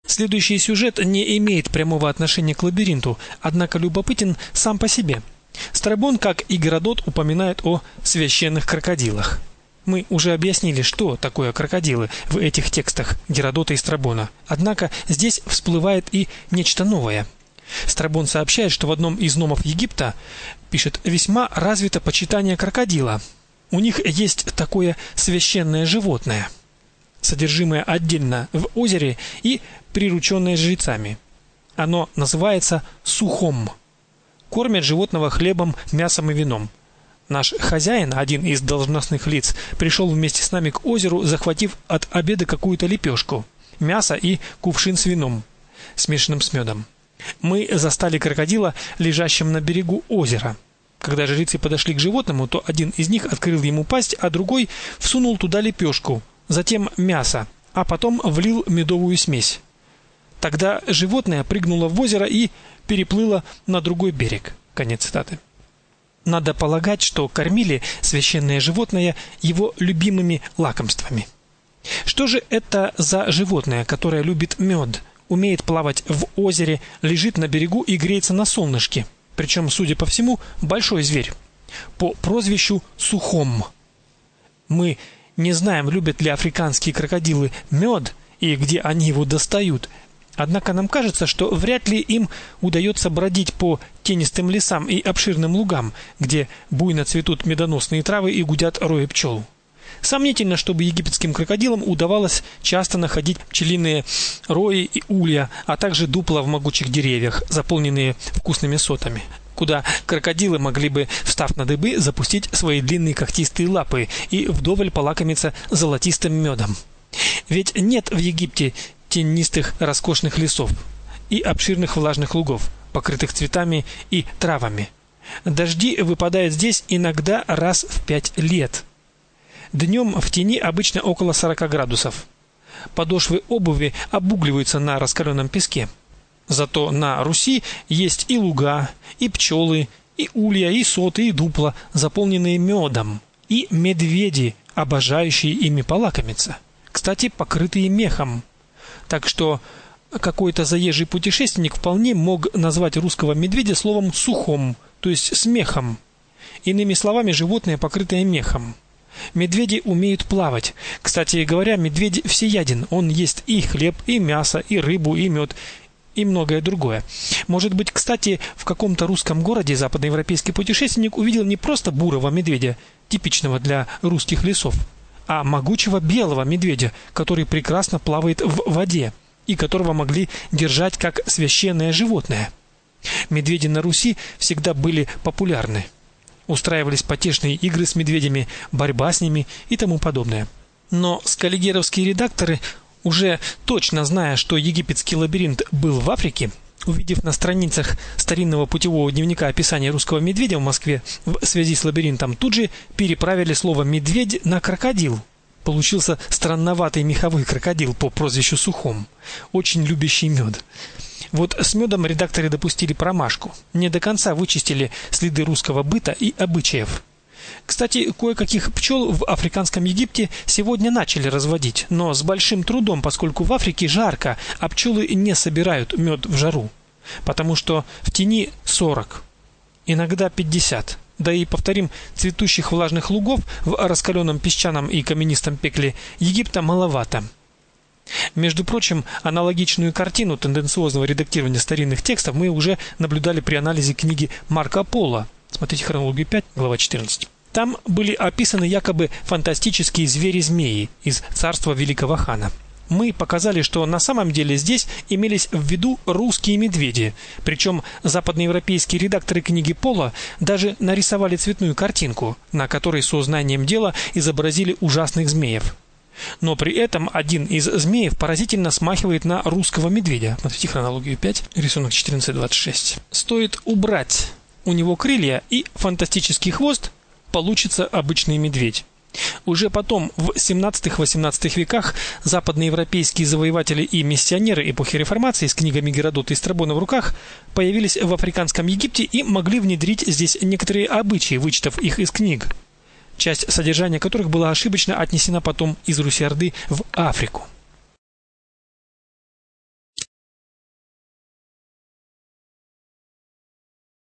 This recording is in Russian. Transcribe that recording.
Следующий сюжет не имеет прямого отношения к лабиринту, однако любопытен сам по себе. Страбон, как и Геродот, упоминает о священных крокодилах. Мы уже объяснили, что такое крокодилы в этих текстах Геродота и Страбона. Однако здесь всплывает и нечто новое. Страбон сообщает, что в одном из номов Египта, пишет, весьма развито почитание крокодила. У них есть такое священное животное, содержимое отдельно в озере и прирученное жрецами. Оно называется сухом. Кормят животного хлебом, мясом и вином. Наш хозяин, один из должностных лиц, пришел вместе с нами к озеру, захватив от обеда какую-то лепешку, мясо и кувшин с вином, смешанным с медом. Мы застали крокодила, лежащим на берегу озера. Когда жрецы подошли к животному, то один из них открыл ему пасть, а другой всунул туда лепешку, затем мясо, а потом влил медовую смесь. Тогда животное прыгнуло в озеро и переплыло на другой берег. Конец цитаты. Надо полагать, что кормили священное животное его любимыми лакомствами. Что же это за животное, которое любит мед, умеет плавать в озере, лежит на берегу и греется на солнышке? Причем, судя по всему, большой зверь. По прозвищу Сухом. Мы не знаем, любят ли африканские крокодилы мед и где они его достают. Однако нам кажется, что вряд ли им удается бродить по тенистым лесам и обширным лугам, где буйно цветут медоносные травы и гудят рои пчел. Сомнительно, чтобы египетским крокодилам удавалось часто находить пчелиные рои и улья, а также дупла в могучих деревьях, заполненные вкусными сотами, куда крокодилы могли бы, встав на дыбы, запустить свои длинные когтистые лапы и вдоволь полакомиться золотистым медом. Ведь нет в Египте тенистых роскошных лесов и обширных влажных лугов, покрытых цветами и травами. Дожди выпадают здесь иногда раз в 5 лет. Днем в тени обычно около 40 градусов. Подошвы обуви обугливаются на раскаленном песке. Зато на Руси есть и луга, и пчелы, и улья, и соты, и дупла, заполненные медом, и медведи, обожающие ими полакомиться, кстати, покрытые мехом. Так что какой-то заезжий путешественник вполне мог назвать русского медведя словом «сухом», то есть с мехом. Иными словами, животное, покрытое мехом. Медведи умеют плавать. Кстати говоря, медведь всеяден. Он ест и хлеб, и мясо, и рыбу, и мед, и многое другое. Может быть, кстати, в каком-то русском городе западноевропейский путешественник увидел не просто бурого медведя, типичного для русских лесов, а могучего белого медведя, который прекрасно плавает в воде и которого могли держать как священное животное. Медведи на Руси всегда были популярны. Устраивались потешные игры с медведями, борьба с ними и тому подобное. Но скаллигеровские редакторы, уже точно зная, что египетский лабиринт был в Африке, увидев на страницах старинного путевого дневника описание русского медведя в Москве в связи с лабиринтом, тут же переправили слово «медведь» на «крокодил». Получился странноватый меховой крокодил по прозвищу Сухом, очень любящий мед. Вот с медом редакторы допустили промашку. Не до конца вычистили следы русского быта и обычаев. Кстати, кое-каких пчел в африканском Египте сегодня начали разводить, но с большим трудом, поскольку в Африке жарко, а пчелы не собирают мед в жару, потому что в тени 40, иногда 50. Да и, повторим, цветущих влажных лугов в раскаленном песчаном и каменистом пекле Египта маловато. Между прочим, аналогичную картину тенденциозного редактирования старинных текстов мы уже наблюдали при анализе книги Марко Поло. Смотрите хронологию 5, глава 14. Там были описаны якобы фантастические звери-змеи из царства великого хана. Мы показали, что на самом деле здесь имелись в виду русские медведи, причем западноевропейские редакторы книги Поло даже нарисовали цветную картинку, на которой сознанием дела изобразили ужасных змеев. Но при этом один из змеев поразительно смахивает на русского медведя. Смотрите хронологию 5, рисунок 14-26. Стоит убрать у него крылья и фантастический хвост, получится обычный медведь. Уже потом, в 17-18 веках, западноевропейские завоеватели и миссионеры эпохи реформации с книгами Геродота и Страбона в руках появились в африканском Египте и могли внедрить здесь некоторые обычаи, вычитав их из книг, часть содержания которых была ошибочно отнесена потом из Руси-Орды в Африку.